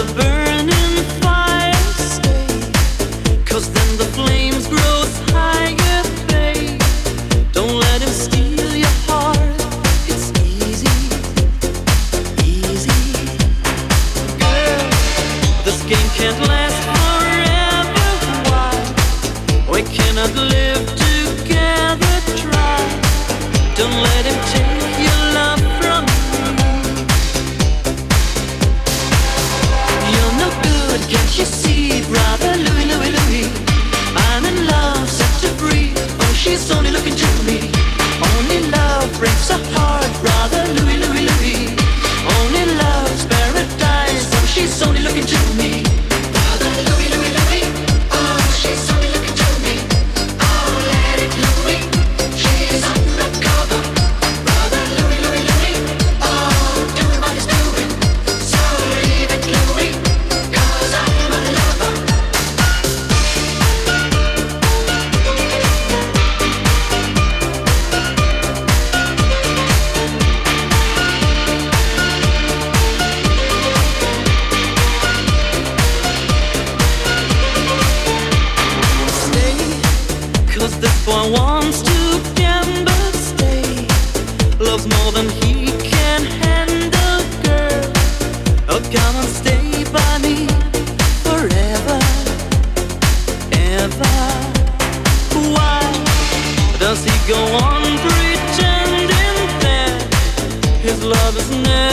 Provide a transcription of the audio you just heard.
the burning fire stay, 'cause then the flames grow higher, babe. Don't let him steal your heart. It's easy, easy. Girl, this game can't last forever. Why? We cannot live together. Try. Don't let him take your love from me. You're no good, can't you see, brother Louie, Louie, Louie? I'm in love, set to free. Oh, she's only looking to me. Only love breaks a heart, brother Louie, Louie, Louie. Only love's paradise. Oh, she's only looking to me. Brother Louie, Louie, Louie. Oh, she's only looking to me. Oh, let it Louie. She's undercover. Brother Louie, Louie, Louie. Oh, doing what he's doing. So leave it Louie, 'cause I'm a lover. Stay, 'cause this boy wants to gamble. Stay, loves more than he can handle, girl. Oh, come and stay by me forever, ever. Why does he go on pretending that his love is never